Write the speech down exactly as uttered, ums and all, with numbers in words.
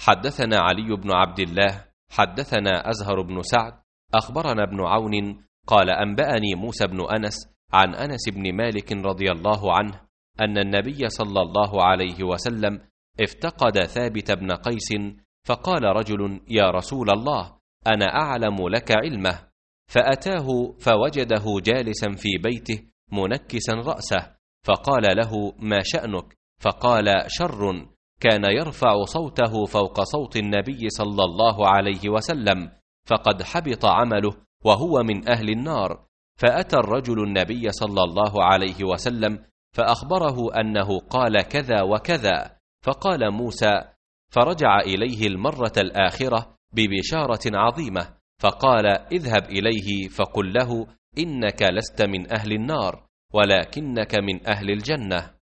حدثنا علي بن عبد الله حدثنا أزهر بن سعد أخبرنا ابن عون قال أنبأني موسى بن أنس عن أنس بن مالك رضي الله عنه أن النبي صلى الله عليه وسلم افتقد ثابت بن قيس، فقال رجل: يا رسول الله، أنا أعلم لك علمه. فأتاه فوجده جالسا في بيته منكسا رأسه، فقال له: ما شأنك؟ فقال: شر، كان يرفع صوته فوق صوت النبي صلى الله عليه وسلم، فقد حبط عمله وهو من أهل النار. فأتى الرجل النبي صلى الله عليه وسلم فأخبره أنه قال كذا وكذا، فقال موسى: فرجع إليه المرة الآخرة ببشارة عظيمة، فقال: اذهب إليه فقل له إنك لست من أهل النار ولكنك من أهل الجنة.